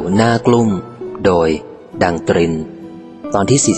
หน้ากลุ้มโดยดังตรินตอนที่44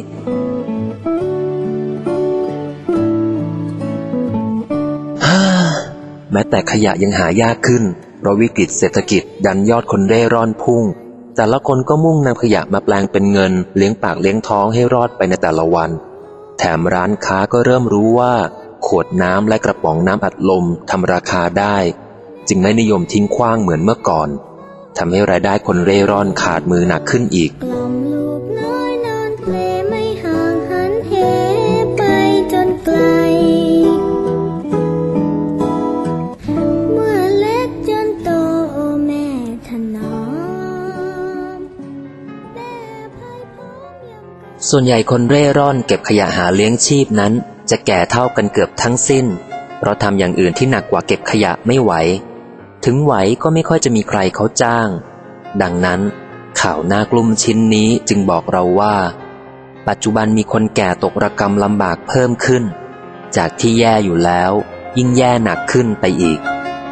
แม้แต่ขยะยังหายากขึ้นเพราะวิกฤตเศรษฐกิจดันยอดคนเร่ร่อนพุ่งแต่ละคนก็มุ่งนำขยะมาแปลงเป็นเงินเลี้ยงปากเลี้ยงท้องให้รอดไปในแต่ละวันแถมร้านค้าก็เริ่มรู้ว่าขวดน้ำและกระป๋องน้ำอัดลมทำราคาได้จึงไม่นิยมทิ้งขว้างเหมือนเมื่อก่อนทำให้รายได้คนเร่ร่อนขาดมือหนักขึ้นอีกกล่อมลูกน้อยนอนเพลไม่ห่างหันเหไปจนไกลเมื่อเล็กจนโตโอ้แม่ถนอมแม่พายพร้อมยังส่วนใหญ่คนเร่ร่อนเก็บขยะหาเลี้ยงชีพนั้นจะแก่เท่ากันเกือบทั้งสิ้นเพราะทำอย่างอื่นที่หนักกว่าเก็บขยะไม่ไหวถึงไหวก็ไม่ค่อยจะมีใครเขาจ้างดังนั้นข่าวหน้ากลุ่มชิ้นนี้จึงบอกเราว่าปัจจุบันมีคนแก่ตกระกำลำบากเพิ่มขึ้นจากที่แย่อยู่แล้วยิ่งแย่หนักขึ้นไปอีก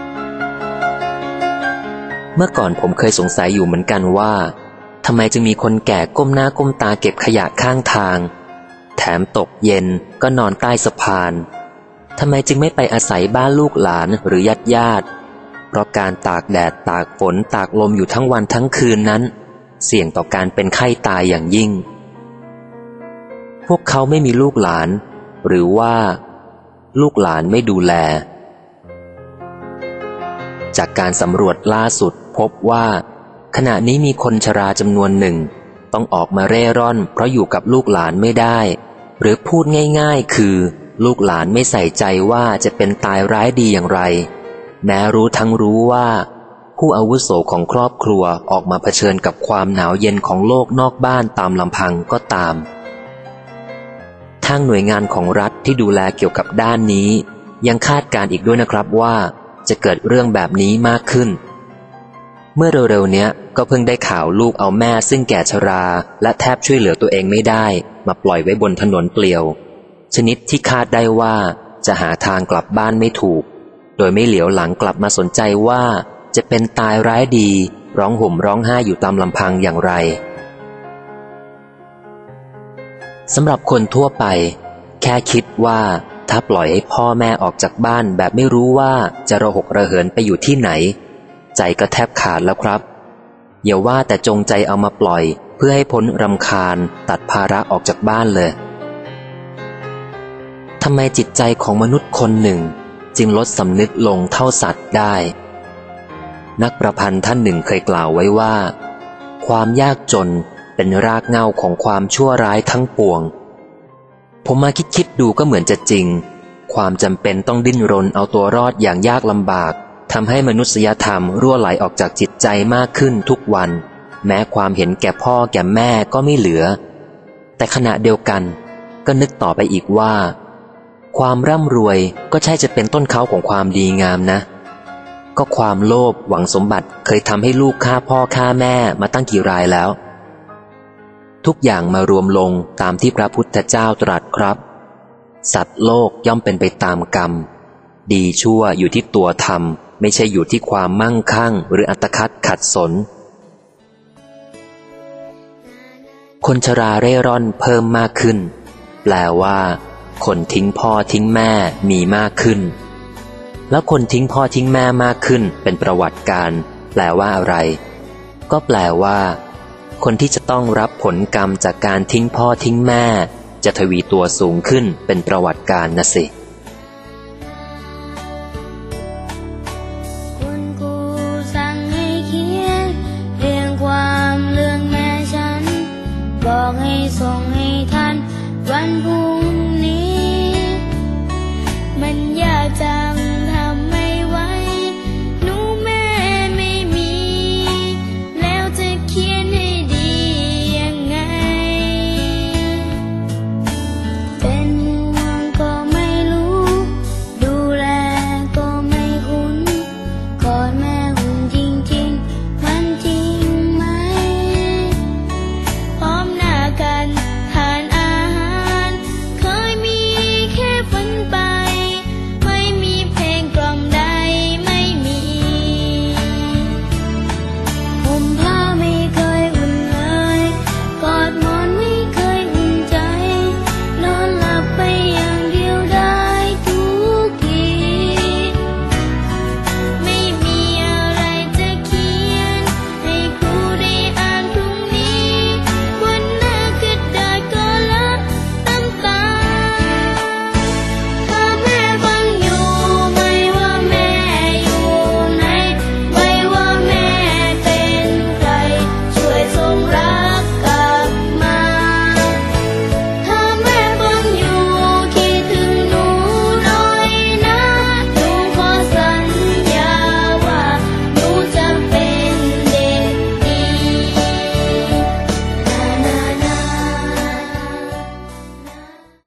เมื่อก่อนผมเคยสงสัยอยู่เหมือนกันว่าทำไมจึงมีคนแก่ก้มหน้าก้มตาเก็บขยะข้างทางแถมตกเย็นก็นอนใต้สะพานทำไมจึงไม่ไปอาศัยบ้านลูกหลานหรือญาติเพราะการตากแดดตากฝนตากลมอยู่ทั้งวันทั้งคืนนั้นเสี่ยงต่อการเป็นไข้ตายอย่างยิ่งพวกเขาไม่มีลูกหลานหรือว่าลูกหลานไม่ดูแลจากการสำรวจล่าสุดพบว่าขณะนี้มีคนชราจำนวนหนึ่งต้องออกมาเร่ร่อนเพราะอยู่กับลูกหลานไม่ได้หรือพูดง่ายๆคือลูกหลานไม่ใส่ใจว่าจะเป็นตายร้ายดีอย่างไรแม้รู้ทั้งรู้ว่าผู้อาวุโสของครอบครัวออกมาเผชิญกับความหนาวเย็นของโลกนอกบ้านตามลำพังก็ตามทางหน่วยงานของรัฐที่ดูแลเกี่ยวกับด้านนี้ยังคาดการณ์อีกด้วยนะครับว่าจะเกิดเรื่องแบบนี้มากขึ้นเมื่อเร็วๆนี้ก็เพิ่งได้ข่าวลูกเอาแม่ซึ่งแก่ชราและแทบช่วยเหลือตัวเองไม่ได้มาปล่อยไว้บนถนนเปลี่ยวชนิดที่คาดได้ว่าจะหาทางกลับบ้านไม่ถูกโดยไม่เหลียวหลังกลับมาสนใจว่าจะเป็นตายร้ายดีร้องห่มร้องไห้อยู่ตามลำพังอย่างไรสำหรับคนทั่วไปแค่คิดว่าถ้าปล่อยให้พ่อแม่ออกจากบ้านแบบไม่รู้ว่าจะระหกระเหินไปอยู่ที่ไหนใจก็แทบขาดแล้วครับอย่าว่าแต่จงใจเอามาปล่อยเพื่อให้พ้นรำคาญตัดภาระออกจากบ้านเลยทำไมจิตใจของมนุษย์คนหนึ่งจึงลดสำนึกลงเท่าสัตว์ได้นักประพันธ์ท่านหนึ่งเคยกล่าวไว้ว่าความยากจนเป็นรากเหง้าของความชั่วร้ายทั้งปวงผมมาคิดดูก็เหมือนจะจริงความจำเป็นต้องดิ้นรนเอาตัวรอดอย่างยากลำบากทำให้มนุษยธรรมรั่วไหลออกจากจิตใจมากขึ้นทุกวันแม้ความเห็นแก่พ่อแก่แม่ก็ไม่เหลือแต่ขณะเดียวกันก็นึกต่อไปอีกว่าความร่ำรวยก็ใช่จะเป็นต้นเขาของความดีงามนะก็ความโลภหวังสมบัติเคยทำให้ลูกฆ่าพ่อฆ่าแม่มาตั้งกี่รายแล้วทุกอย่างมารวมลงตามที่พระพุทธเจ้าตรัสครับสัตว์โลกย่อมเป็นไปตามกรรมดีชั่วอยู่ที่ตัวทำไม่ใช่อยู่ที่ความมั่งคั่งหรืออัตคัดขัดสนคนชราเร่ร่อนเพิ่มมากขึ้นแปลว่าคนทิ้งพ่อทิ้งแม่มีมากขึ้นแล้วคนทิ้งพ่อทิ้งแม่มากขึ้นเป็นประวัติการแปลว่าอะไรก็แปลว่าคนที่จะต้องรับผลกรรมจากการทิ้งพ่อทิ้งแม่จะทวีตัวสูงขึ้นเป็นประวัติการนะสิ